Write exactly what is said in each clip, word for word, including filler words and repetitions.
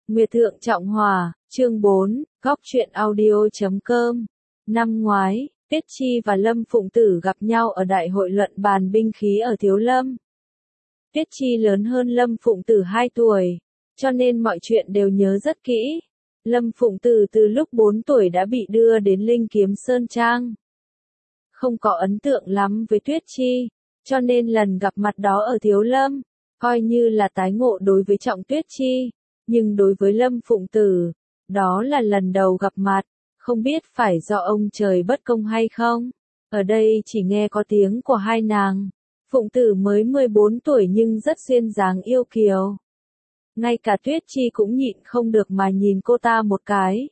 Nguyệt Thượng Trọng Hòa, chương bốn, góc truyện audio.com. Năm ngoái, Tiết Chi và Lâm Phụng Tử gặp nhau ở đại hội luận bàn binh khí ở Thiếu Lâm. Tiết Chi lớn hơn Lâm Phụng Tử hai tuổi, cho nên mọi chuyện đều nhớ rất kỹ. Lâm Phụng Tử từ lúc bốn tuổi đã bị đưa đến Linh Kiếm Sơn Trang. Không có ấn tượng lắm với Tiết Chi, cho nên lần gặp mặt đó ở Thiếu Lâm, coi như là tái ngộ đối với Trọng Tiết Chi. Nhưng đối với Lâm Phụng Tử, đó là lần đầu gặp mặt, không biết phải do ông trời bất công hay không. Ở đây chỉ nghe có tiếng của hai nàng. Phụng Tử mới mười bốn tuổi nhưng rất duyên dáng yêu kiều. Ngay cả Tuyết Chi cũng nhịn không được mà nhìn cô ta một cái.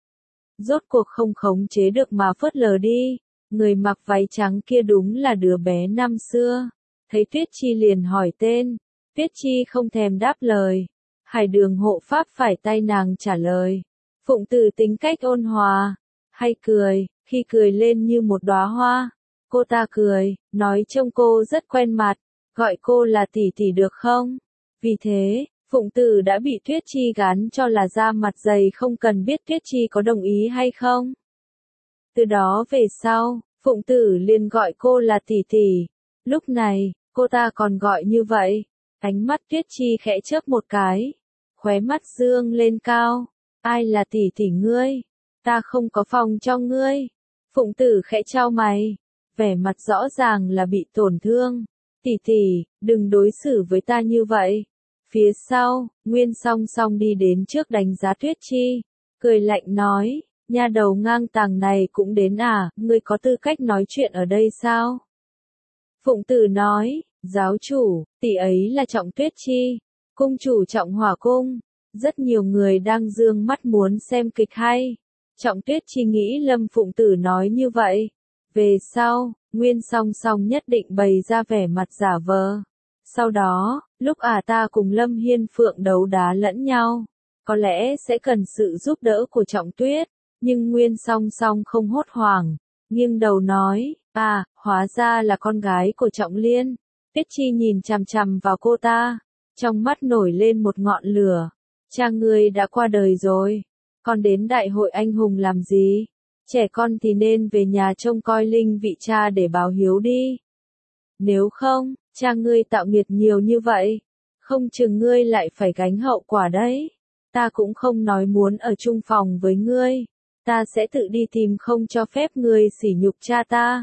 Rốt cuộc không khống chế được mà phớt lờ đi. Người mặc váy trắng kia đúng là đứa bé năm xưa. Thấy Tuyết Chi liền hỏi tên. Tuyết Chi không thèm đáp lời. Hải Đường hộ pháp phải tay nàng trả lời. Phụng Tử tính cách ôn hòa, hay cười, khi cười lên như một đóa hoa. Cô ta cười, nói trông cô rất quen mặt, gọi cô là tỷ tỷ được không? Vì thế, Phụng Tử đã bị Tuyết Chi gán cho là da mặt dày không cần biết Tuyết Chi có đồng ý hay không. Từ đó về sau, Phụng Tử liền gọi cô là tỷ tỷ. Lúc này, cô ta còn gọi như vậy. Ánh mắt Tuyết Chi khẽ chớp một cái, khóe mắt dương lên cao. Ai là tỷ tỷ ngươi? Ta không có phòng cho ngươi. Phụng Tử khẽ chau mày, vẻ mặt rõ ràng là bị tổn thương. Tỷ tỷ, đừng đối xử với ta như vậy. Phía sau, Nguyên Song Song đi đến trước đánh giá Tuyết Chi, cười lạnh nói, nha đầu ngang tàng này cũng đến à, ngươi có tư cách nói chuyện ở đây sao? Phụng Tử nói, giáo chủ, tỷ ấy là Trọng Tuyết Chi, cung chủ Trọng Hỏa Cung. Rất nhiều người đang dương mắt muốn xem kịch hay. Trọng Tuyết Chi nghĩ Lâm Phụng Tử nói như vậy. Về sau, Nguyên Song Song nhất định bày ra vẻ mặt giả vờ. Sau đó, lúc à ta cùng Lâm Hiên Phượng đấu đá lẫn nhau, có lẽ sẽ cần sự giúp đỡ của Trọng Tuyết. Nhưng Nguyên Song Song không hốt hoảng, nghiêng đầu nói, à, hóa ra là con gái của Trọng Liên. Tuyết Chi nhìn chằm chằm vào cô ta, trong mắt nổi lên một ngọn lửa. Cha ngươi đã qua đời rồi, con đến đại hội anh hùng làm gì? Trẻ con thì nên về nhà trông coi linh vị cha để báo hiếu đi. Nếu không, cha ngươi tạo nghiệt nhiều như vậy, không chừng ngươi lại phải gánh hậu quả đấy. Ta cũng không nói muốn ở chung phòng với ngươi, ta sẽ tự đi tìm không cho phép ngươi sỉ nhục cha ta.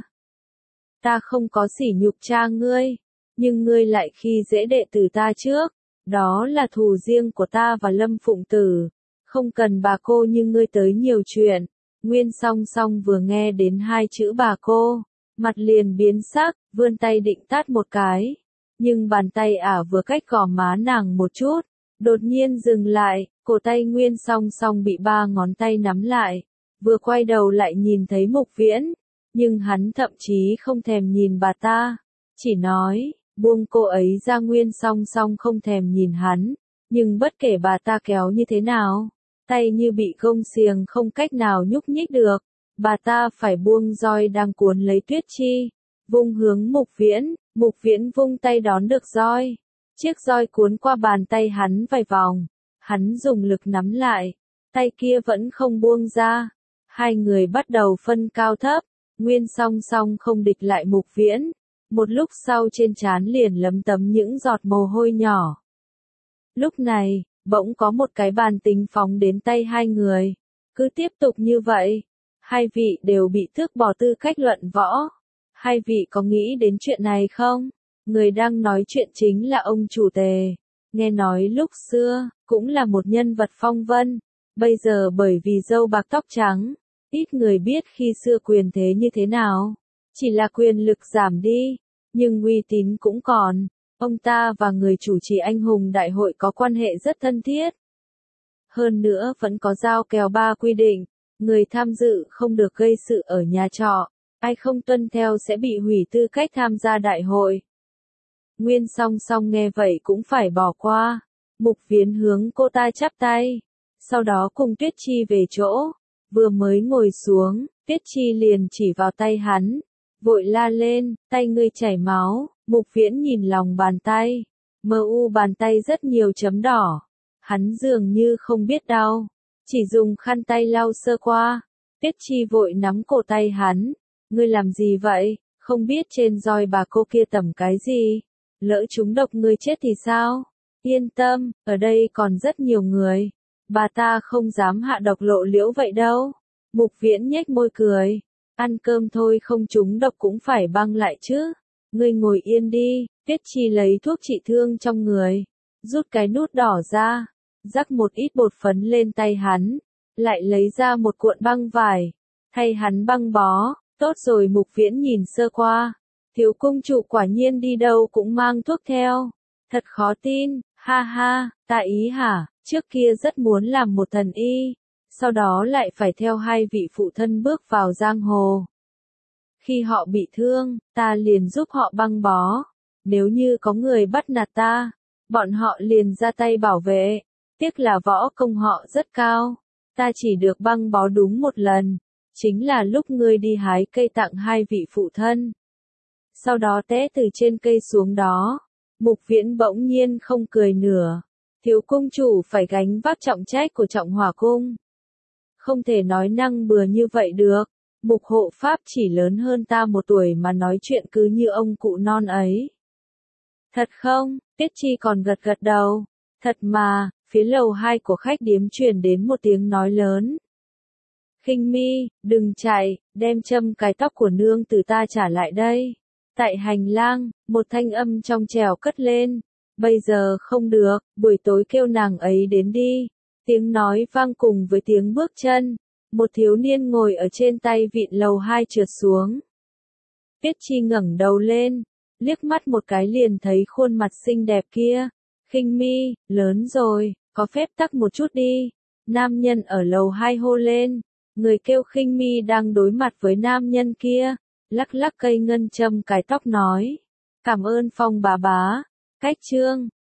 Ta không có sỉ nhục cha ngươi, nhưng ngươi lại khi dễ đệ tử ta trước. Đó là thù riêng của ta và Lâm Phụng Tử, không cần bà cô như ngươi tới nhiều chuyện. Nguyên Song Song vừa nghe đến hai chữ bà cô, mặt liền biến sắc, vươn tay định tát một cái. Nhưng bàn tay ả vừa cách gò má nàng một chút, đột nhiên dừng lại, cổ tay Nguyên Song Song bị ba ngón tay nắm lại. Vừa quay đầu lại nhìn thấy Mục Viễn, nhưng hắn thậm chí không thèm nhìn bà ta, chỉ nói, buông cô ấy ra. Nguyên Song Song không thèm nhìn hắn, nhưng bất kể bà ta kéo như thế nào, tay như bị gông xiềng không cách nào nhúc nhích được, bà ta phải buông roi đang cuốn lấy Tuyết Chi, vung hướng Mục Viễn. Mục Viễn vung tay đón được roi, chiếc roi cuốn qua bàn tay hắn vài vòng, hắn dùng lực nắm lại, tay kia vẫn không buông ra, hai người bắt đầu phân cao thấp. Nguyên Song Song không địch lại Mục Viễn. Một lúc sau trên trán liền lấm tấm những giọt mồ hôi nhỏ. Lúc này, bỗng có một cái bàn tính phóng đến tay hai người. Cứ tiếp tục như vậy, hai vị đều bị tước bỏ tư cách luận võ. Hai vị có nghĩ đến chuyện này không? Người đang nói chuyện chính là ông chủ Tề. Nghe nói lúc xưa, cũng là một nhân vật phong vân. Bây giờ bởi vì râu bạc tóc trắng, ít người biết khi xưa quyền thế như thế nào. Chỉ là quyền lực giảm đi, nhưng uy tín cũng còn. Ông ta và người chủ trì anh hùng đại hội có quan hệ rất thân thiết. Hơn nữa vẫn có giao kèo ba quy định, người tham dự không được gây sự ở nhà trọ, ai không tuân theo sẽ bị hủy tư cách tham gia đại hội. Nguyên Song Song nghe vậy cũng phải bỏ qua. Mục Viễn hướng cô ta chắp tay, sau đó cùng Tuyết Chi về chỗ. Vừa mới ngồi xuống, Tuyết Chi liền chỉ vào tay hắn, vội la lên, tay ngươi chảy máu. Mục Viễn nhìn lòng bàn tay, mờ u bàn tay rất nhiều chấm đỏ. Hắn dường như không biết đau, chỉ dùng khăn tay lau sơ qua. Tiết Chi vội nắm cổ tay hắn, ngươi làm gì vậy, không biết trên roi bà cô kia tẩm cái gì, lỡ trúng độc ngươi chết thì sao? Yên tâm, ở đây còn rất nhiều người, bà ta không dám hạ độc lộ liễu vậy đâu. Mục Viễn nhếch môi cười, ăn cơm thôi không trúng độc cũng phải băng lại chứ. Ngươi ngồi yên đi. Tiết Chi lấy thuốc trị thương trong người, rút cái nút đỏ ra, rắc một ít bột phấn lên tay hắn, lại lấy ra một cuộn băng vải, thay hắn băng bó. Tốt rồi. Mục Viễn nhìn sơ qua, thiếu cung chủ quả nhiên đi đâu cũng mang thuốc theo, thật khó tin. Ha ha, ta ý hả, trước kia rất muốn làm một thần y, sau đó lại phải theo hai vị phụ thân bước vào giang hồ. Khi họ bị thương, ta liền giúp họ băng bó, nếu như có người bắt nạt ta, bọn họ liền ra tay bảo vệ. Tiếc là võ công họ rất cao, ta chỉ được băng bó đúng một lần, chính là lúc ngươi đi hái cây tặng hai vị phụ thân, sau đó té từ trên cây xuống đó. Mục Viễn bỗng nhiên không cười nữa, thiếu cung chủ phải gánh vác trọng trách của Trọng Hỏa cung, không thể nói năng bừa như vậy được. Mục hộ pháp chỉ lớn hơn ta một tuổi mà nói chuyện cứ như ông cụ non ấy. Thật không? Tiết Chi còn gật gật đầu. Thật mà. Phía lầu hai của khách điếm truyền đến một tiếng nói lớn. Khinh Mi, đừng chạy, đem châm cái tóc của nương từ ta trả lại đây. Tại hành lang, một thanh âm trong trẻo cất lên. Bây giờ không được, buổi tối kêu nàng ấy đến đi. Tiếng nói vang cùng với tiếng bước chân. Một thiếu niên ngồi ở trên tay vịn lầu hai trượt xuống. Tiết Chi ngẩng đầu lên, liếc mắt một cái liền thấy khuôn mặt xinh đẹp kia. Khinh Mi, lớn rồi, có phép tắc một chút đi. Nam nhân ở lầu hai hô lên. Người kêu Khinh Mi đang đối mặt với nam nhân kia, lắc lắc cây ngân châm cài tóc nói. Cảm ơn Phong bà bá. Cách chương